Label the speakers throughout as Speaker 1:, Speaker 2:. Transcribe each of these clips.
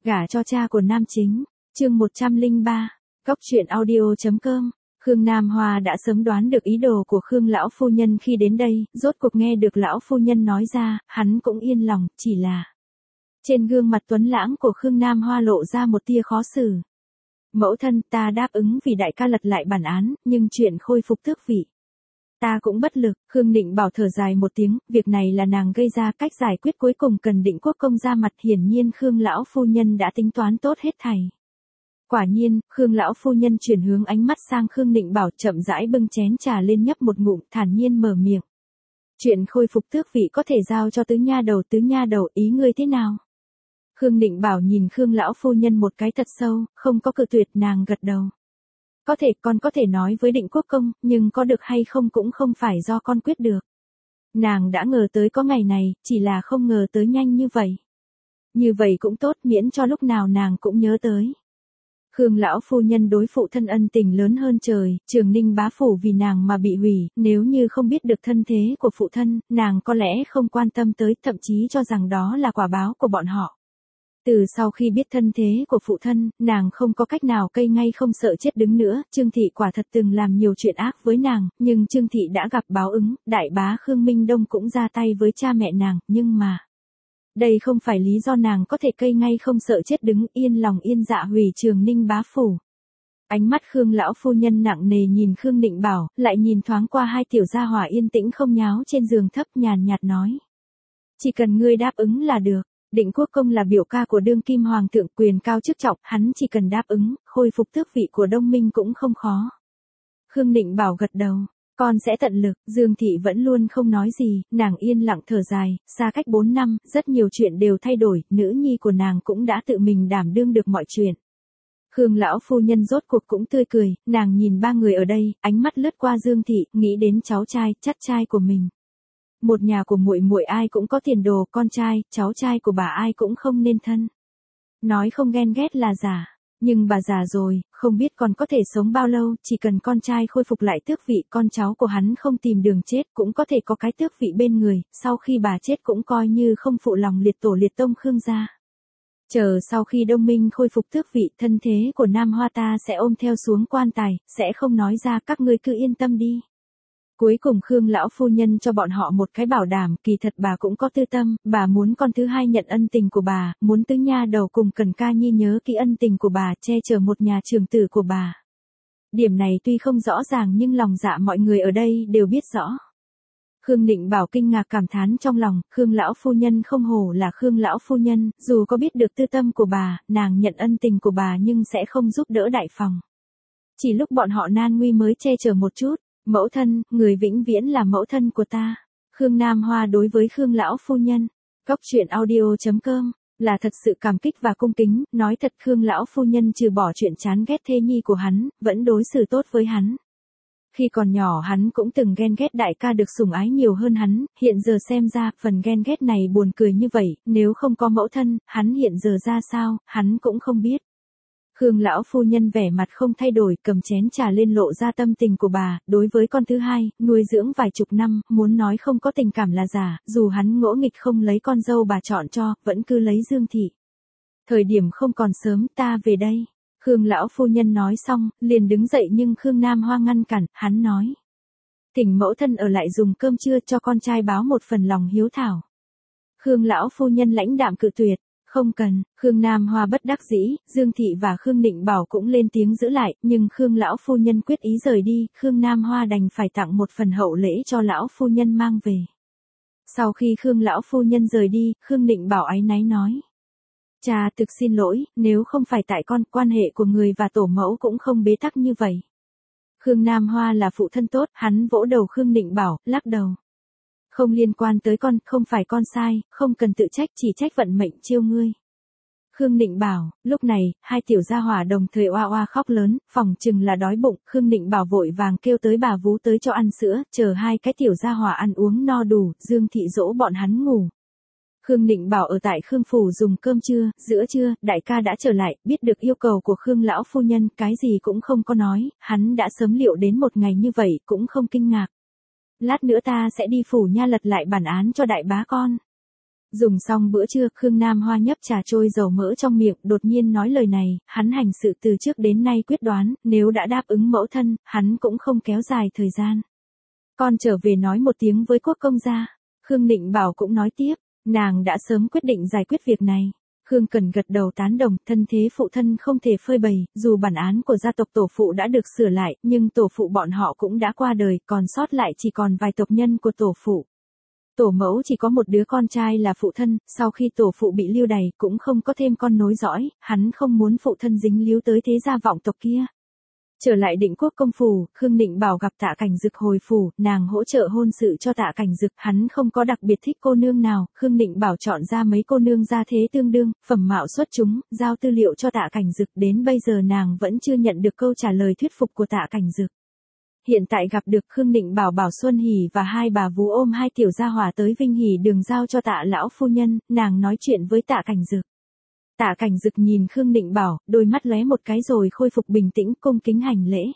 Speaker 1: Gả cho cha của nam chính, chương 103, Cóc truyện audio.com. Khương Nam Hoa đã sớm đoán được ý đồ của Khương lão phu nhân khi đến đây, rốt cuộc nghe được lão phu nhân nói ra, hắn cũng yên lòng, chỉ là trên gương mặt tuấn lãng của Khương Nam Hoa lộ ra một tia khó xử. Mẫu thân, ta đáp ứng vì đại ca lật lại bản án, nhưng chuyện khôi phục tước vị, ta cũng bất lực. Khương Định Bảo thở dài một tiếng, việc này là nàng gây ra, cách giải quyết cuối cùng cần Định Quốc công ra mặt. Hiển nhiên Khương lão phu nhân đã tính toán tốt hết thảy. Quả nhiên, Khương lão phu nhân chuyển hướng ánh mắt sang Khương Định Bảo, chậm rãi bưng chén trà lên nhấp một ngụm, thản nhiên mở miệng. Chuyện khôi phục tước vị có thể giao cho Tứ nha đầu, ý ngươi thế nào? Khương Định Bảo nhìn Khương lão phu nhân một cái thật sâu, không có cự tuyệt, nàng gật đầu. Có thể, con có thể nói với Định Quốc công, nhưng có được hay không cũng không phải do con quyết được. Nàng đã ngờ tới có ngày này, chỉ là không ngờ tới nhanh như vậy. Như vậy cũng tốt, miễn cho lúc nào nàng cũng nhớ tới. Khương lão phu nhân đối phụ thân ân tình lớn hơn trời, Trường Ninh bá phủ vì nàng mà bị hủy, nếu như không biết được thân thế của phụ thân, nàng có lẽ không quan tâm tới, thậm chí cho rằng đó là quả báo của bọn họ. Từ sau khi biết thân thế của phụ thân, nàng không có cách nào cây ngay không sợ chết đứng nữa. Trương Thị quả thật từng làm nhiều chuyện ác với nàng, nhưng Trương Thị đã gặp báo ứng, đại bá Khương Minh Đông cũng ra tay với cha mẹ nàng, nhưng mà đây không phải lý do nàng có thể cây ngay không sợ chết đứng, yên lòng yên dạ hủy Trường Ninh bá phủ. Ánh mắt Khương lão phu nhân nặng nề nhìn Khương Định Bảo, lại nhìn thoáng qua hai tiểu gia hỏa yên tĩnh không nháo trên giường thấp, nhàn nhạt nói. Chỉ cần ngươi đáp ứng là được. Định Quốc công là biểu ca của đương kim hoàng thượng, quyền cao chức trọng, hắn chỉ cần đáp ứng, khôi phục tước vị của Đông Minh cũng không khó. Khương Định Bảo gật đầu, con sẽ tận lực. Dương Thị vẫn luôn không nói gì, nàng yên lặng thở dài, xa cách 4 năm, rất nhiều chuyện đều thay đổi, nữ nhi của nàng cũng đã tự mình đảm đương được mọi chuyện. Khương lão phu nhân rốt cuộc cũng tươi cười, nàng nhìn ba người ở đây, ánh mắt lướt qua Dương Thị, nghĩ đến cháu trai, chắt trai của mình. Một nhà của muội muội ai cũng có tiền đồ, con trai, cháu trai của bà ai cũng không nên thân. Nói không ghen ghét là giả, nhưng bà già rồi, không biết còn có thể sống bao lâu, chỉ cần con trai khôi phục lại tước vị, con cháu của hắn không tìm đường chết cũng có thể có cái tước vị bên người, sau khi bà chết cũng coi như không phụ lòng liệt tổ liệt tông Khương gia. Chờ sau khi Đông Minh khôi phục tước vị, thân thế của Nam Hoa ta sẽ ôm theo xuống quan tài, sẽ không nói ra, các ngươi cứ yên tâm đi. Cuối cùng Khương lão phu nhân cho bọn họ một cái bảo đảm, kỳ thật bà cũng có tư tâm, bà muốn con thứ hai nhận ân tình của bà, muốn Tứ nha đầu cùng Cần Ca Nhi nhớ kỹ ân tình của bà, che chở một nhà trưởng tử của bà. Điểm này tuy không rõ ràng nhưng lòng dạ mọi người ở đây đều biết rõ. Khương Định Bảo kinh ngạc cảm thán trong lòng, Khương lão phu nhân không hổ là Khương lão phu nhân, dù có biết được tư tâm của bà, nàng nhận ân tình của bà nhưng sẽ không giúp đỡ đại phòng. Chỉ lúc bọn họ nan nguy mới che chở một chút. Mẫu thân, người vĩnh viễn là mẫu thân của ta. Khương Nam Hoa đối với Khương lão phu nhân, Cóc truyện audio.com, là thật sự cảm kích và cung kính. Nói thật, Khương lão phu nhân trừ bỏ chuyện chán ghét thê nhi của hắn, vẫn đối xử tốt với hắn. Khi còn nhỏ hắn cũng từng ghen ghét đại ca được sủng ái nhiều hơn hắn, hiện giờ xem ra, phần ghen ghét này buồn cười như vậy, nếu không có mẫu thân, hắn hiện giờ ra sao, hắn cũng không biết. Khương lão phu nhân vẻ mặt không thay đổi, cầm chén trà lên lộ ra tâm tình của bà, đối với con thứ hai, nuôi dưỡng vài chục năm, muốn nói không có tình cảm là giả, dù hắn ngỗ nghịch không lấy con dâu bà chọn cho, vẫn cứ lấy Dương Thị. Thời điểm không còn sớm, ta về đây. Khương lão phu nhân nói xong, liền đứng dậy nhưng Khương Nam Hoa ngăn cản, hắn nói. Thỉnh mẫu thân ở lại dùng cơm trưa cho con trai báo một phần lòng hiếu thảo. Khương lão phu nhân lãnh đạm cự tuyệt. Không cần. Khương Nam Hoa bất đắc dĩ, Dương Thị và Khương Định Bảo cũng lên tiếng giữ lại, nhưng Khương lão phu nhân quyết ý rời đi, Khương Nam Hoa đành phải tặng một phần hậu lễ cho lão phu nhân mang về. Sau khi Khương lão phu nhân rời đi, Khương Định Bảo áy náy nói. Cha thực xin lỗi, nếu không phải tại con, quan hệ của người và tổ mẫu cũng không bế tắc như vậy. Khương Nam Hoa là phụ thân tốt, hắn vỗ đầu Khương Định Bảo, lắc đầu. Không liên quan tới con, không phải con sai, không cần tự trách, chỉ trách vận mệnh chiêu ngươi. Khương Định Bảo, lúc này, hai tiểu gia hỏa đồng thời oa oa khóc lớn, phỏng chừng là đói bụng, Khương Định Bảo vội vàng kêu tới bà vú tới cho ăn sữa, chờ hai cái tiểu gia hỏa ăn uống no đủ, Dương Thị dỗ bọn hắn ngủ. Khương Định Bảo ở tại Khương phủ dùng cơm trưa, giữa trưa, đại ca đã trở lại, biết được yêu cầu của Khương lão phu nhân, cái gì cũng không có nói, hắn đã sớm liệu đến một ngày như vậy, cũng không kinh ngạc. Lát nữa ta sẽ đi phủ nha lật lại bản án cho đại bá con. Dùng xong bữa trưa, Khương Nam Hoa nhấp trà trôi dầu mỡ trong miệng, đột nhiên nói lời này, hắn hành sự từ trước đến nay quyết đoán, nếu đã đáp ứng mẫu thân, hắn cũng không kéo dài thời gian. Con trở về nói một tiếng với quốc công gia. Khương Nịnh Bảo cũng nói tiếp, nàng đã sớm quyết định giải quyết việc này. Khương Cần gật đầu tán đồng, thân thế phụ thân không thể phơi bày, dù bản án của gia tộc tổ phụ đã được sửa lại, nhưng tổ phụ bọn họ cũng đã qua đời, còn sót lại chỉ còn vài tộc nhân của tổ phụ. Tổ mẫu chỉ có một đứa con trai là phụ thân, sau khi tổ phụ bị lưu đày cũng không có thêm con nối dõi, hắn không muốn phụ thân dính líu tới thế gia vọng tộc kia. Trở lại Định Quốc công phủ, Khương Nịnh Bảo gặp Tạ Cảnh Dực hồi phủ, nàng hỗ trợ hôn sự cho Tạ Cảnh Dực, hắn không có đặc biệt thích cô nương nào, Khương Nịnh Bảo chọn ra mấy cô nương gia thế tương đương, phẩm mạo xuất chúng, giao tư liệu cho Tạ Cảnh Dực, đến bây giờ nàng vẫn chưa nhận được câu trả lời thuyết phục của Tạ Cảnh Dực. Hiện tại gặp được Khương Nịnh Bảo bảo Xuân Hỷ và hai bà vú ôm hai tiểu gia hỏa tới Vinh Hỷ đường giao cho Tạ lão phu nhân, nàng nói chuyện với Tạ Cảnh Dực. Tạ Cảnh Dực nhìn Khương Nịnh Bảo, đôi mắt lóe một cái rồi khôi phục bình tĩnh, cung kính hành lễ.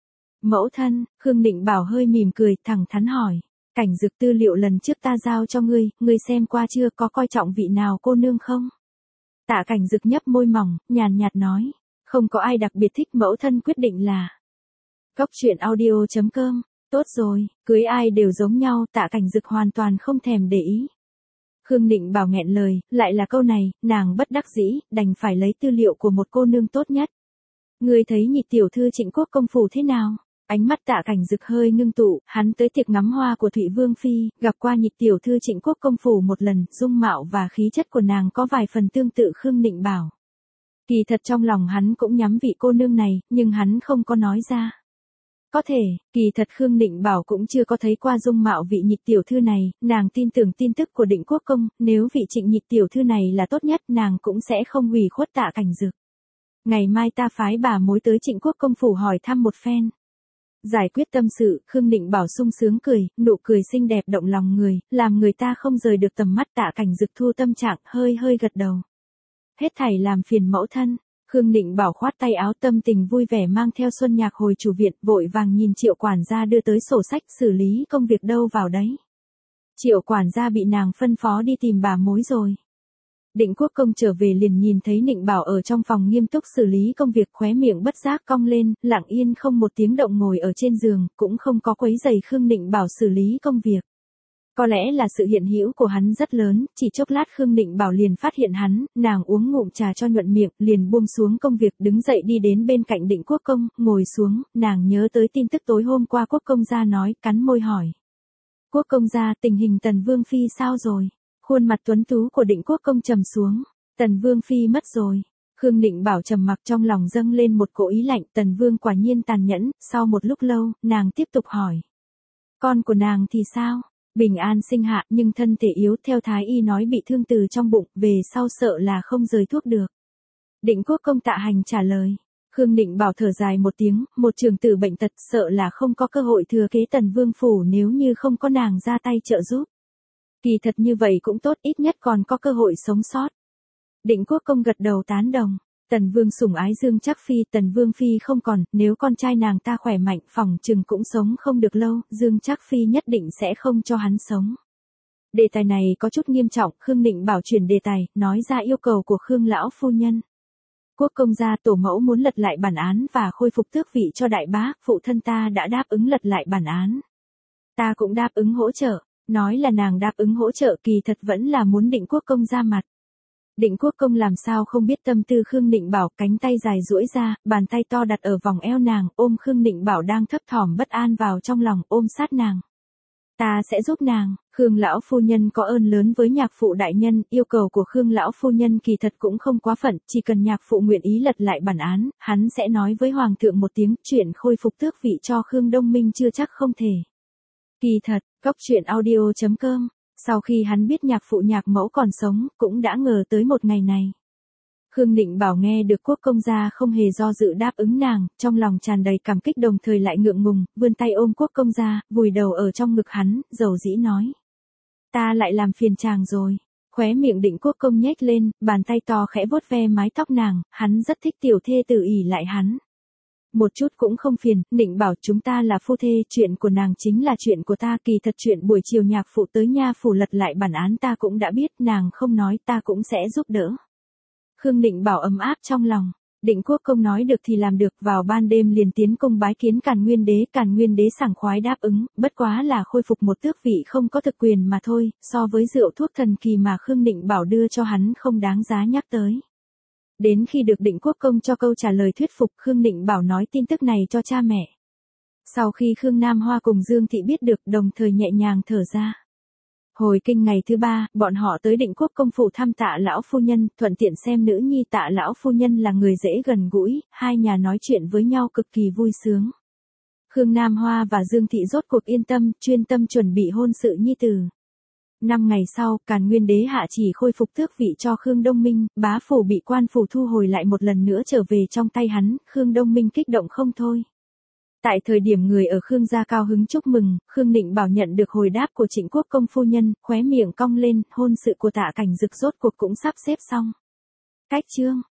Speaker 1: Mẫu thân, Khương Nịnh Bảo hơi mỉm cười, thẳng thắn hỏi. Cảnh Dực, tư liệu lần trước ta giao cho ngươi xem qua chưa, có coi trọng vị nào cô nương không? Tạ Cảnh Dực nhấp môi mỏng, nhàn nhạt nói. Không có ai đặc biệt thích, mẫu thân quyết định là. Cốc truyện audio.com, tốt rồi, cưới ai đều giống nhau, Tạ Cảnh Dực hoàn toàn không thèm để ý. Khương Nịnh Bảo nghẹn lời, lại là câu này, nàng bất đắc dĩ, đành phải lấy tư liệu của một cô nương tốt nhất. Ngươi thấy nhị tiểu thư Trịnh Quốc công phủ thế nào? Ánh mắt Tạ Cảnh Dực hơi ngưng tụ, hắn tới tiệc ngắm hoa của Thụy Vương Phi, gặp qua nhị tiểu thư Trịnh Quốc công phủ một lần, dung mạo và khí chất của nàng có vài phần tương tự Khương Nịnh Bảo. Kỳ thật trong lòng hắn cũng nhắm vị cô nương này, nhưng hắn không có nói ra. Có thể, kỳ thật Khương Nịnh Bảo cũng chưa có thấy qua dung mạo vị nhị tiểu thư này, nàng tin tưởng tin tức của Định Quốc công, nếu vị Trịnh nhị tiểu thư này là tốt nhất nàng cũng sẽ không hủy khuất Tạ Cảnh Dực. Ngày mai ta phái bà mối tới Trịnh Quốc công phủ hỏi thăm một phen. Giải quyết tâm sự, Khương Nịnh Bảo sung sướng cười, nụ cười xinh đẹp động lòng người, làm người ta không rời được tầm mắt. Tạ Cảnh Dực thu tâm trạng, hơi gật đầu. Hết thảy làm phiền mẫu thân. Khương Nịnh Bảo khoát tay áo, tâm tình vui vẻ mang theo Xuân Nhạc hồi chủ viện, vội vàng nhìn Triệu quản gia đưa tới sổ sách, xử lý công việc đâu vào đấy. Triệu quản gia bị nàng phân phó đi tìm bà mối rồi. Định Quốc công trở về liền nhìn thấy Nịnh Bảo ở trong phòng nghiêm túc xử lý công việc, khóe miệng bất giác cong lên, lặng yên không một tiếng động ngồi ở trên giường, cũng không có quấy rầy Khương Nịnh Bảo xử lý công việc. Có lẽ là sự hiện hữu của hắn rất lớn, chỉ chốc lát Khương Nịnh Bảo liền phát hiện hắn, nàng uống ngụm trà cho nhuận miệng, liền buông xuống công việc, đứng dậy đi đến bên cạnh Định Quốc công, ngồi xuống, nàng nhớ tới tin tức tối hôm qua Quốc công gia nói, cắn môi hỏi. Quốc công gia, tình hình Tần Vương Phi sao rồi? Khuôn mặt tuấn tú của Định Quốc công trầm xuống, Tần Vương Phi mất rồi. Khương Nịnh Bảo trầm mặc, trong lòng dâng lên một cỗ ý lạnh, Tần Vương quả nhiên tàn nhẫn, sau một lúc lâu, nàng tiếp tục hỏi. Con của nàng thì sao? Bình an sinh hạ nhưng thân thể yếu, theo thái y nói bị thương từ trong bụng, về sau sợ là không rời thuốc được. Định Quốc công Tạ Hành trả lời. Khương Nịnh Bảo thở dài một tiếng, một trường tử bệnh tật, sợ là không có cơ hội thừa kế Tần Vương phủ nếu như không có nàng ra tay trợ giúp. Kỳ thật như vậy cũng tốt, ít nhất còn có cơ hội sống sót. Định Quốc công gật đầu tán đồng. Tần Vương sủng ái Dương Trác Phi, Tần Vương Phi không còn, nếu con trai nàng ta khỏe mạnh, phòng chừng cũng sống không được lâu, Dương Trác Phi nhất định sẽ không cho hắn sống. Đề tài này có chút nghiêm trọng, Khương Nịnh Bảo chuyển đề tài, nói ra yêu cầu của Khương lão phu nhân. Quốc công gia, tổ mẫu muốn lật lại bản án và khôi phục tước vị cho đại bá, phụ thân ta đã đáp ứng lật lại bản án. Ta cũng đáp ứng hỗ trợ, nói là nàng đáp ứng hỗ trợ, kỳ thật vẫn là muốn Định Quốc công ra mặt. Định Quốc công làm sao không biết tâm tư Khương Nịnh Bảo, cánh tay dài duỗi ra, bàn tay to đặt ở vòng eo nàng, ôm Khương Nịnh Bảo đang thấp thỏm bất an vào trong lòng, ôm sát nàng. Ta sẽ giúp nàng, Khương lão phu nhân có ơn lớn với nhạc phụ đại nhân, yêu cầu của Khương lão phu nhân kỳ thật cũng không quá phận, chỉ cần nhạc phụ nguyện ý lật lại bản án, hắn sẽ nói với hoàng thượng một tiếng, chuyện khôi phục tước vị cho Khương Đông Minh chưa chắc không thể. Kỳ thật, Cốc truyện audio.com. Sau khi hắn biết nhạc phụ nhạc mẫu còn sống, cũng đã ngờ tới một ngày này. Khương Nịnh Bảo nghe được Quốc công gia không hề do dự đáp ứng nàng, trong lòng tràn đầy cảm kích đồng thời lại ngượng ngùng, vươn tay ôm Quốc công gia, vùi đầu ở trong ngực hắn, dầu dĩ nói. Ta lại làm phiền chàng rồi. Khóe miệng Định Quốc công nhếch lên, bàn tay to khẽ vuốt ve mái tóc nàng, hắn rất thích tiểu thê tử ỷ lại hắn. Một chút cũng không phiền, Nịnh bảo chúng ta là phu thê, chuyện của nàng chính là chuyện của ta, kỳ thật chuyện buổi chiều nhạc phụ tới nha phủ lật lại bản án ta cũng đã biết, nàng không nói ta cũng sẽ giúp đỡ. Khương Nịnh bảo ấm áp trong lòng. Định Quốc Công nói được thì làm được, vào ban đêm liền tiến cung bái kiến Càn Nguyên đế sảng khoái đáp ứng, bất quá là khôi phục một tước vị không có thực quyền mà thôi, so với rượu thuốc thần kỳ mà Khương Nịnh bảo đưa cho hắn không đáng giá nhắc tới. Đến khi được Định Quốc Công cho câu trả lời thuyết phục, Khương Nịnh bảo nói tin tức này cho cha mẹ. Sau khi Khương Nam Hoa cùng Dương Thị biết được, đồng thời nhẹ nhàng thở ra. Hồi kinh ngày thứ 3, bọn họ tới Định Quốc Công phủ thăm Tạ lão phu nhân, thuận tiện xem nữ nhi Tạ lão phu nhân là người dễ gần gũi, hai nhà nói chuyện với nhau cực kỳ vui sướng. Khương Nam Hoa và Dương Thị rốt cuộc yên tâm, chuyên tâm chuẩn bị hôn sự nhi tử. 5 ngày sau, Càn Nguyên đế hạ chỉ khôi phục tước vị cho Khương Đông Minh, bá phủ bị quan phủ thu hồi lại một lần nữa trở về trong tay hắn, Khương Đông Minh kích động không thôi. Tại thời điểm người ở Khương gia cao hứng chúc mừng, Khương Nịnh bảo nhận được hồi đáp của Trịnh Quốc Công phu nhân, khóe miệng cong lên, hôn sự của Tạ Cảnh Dực rốt cuộc cũng sắp xếp xong. Cách chương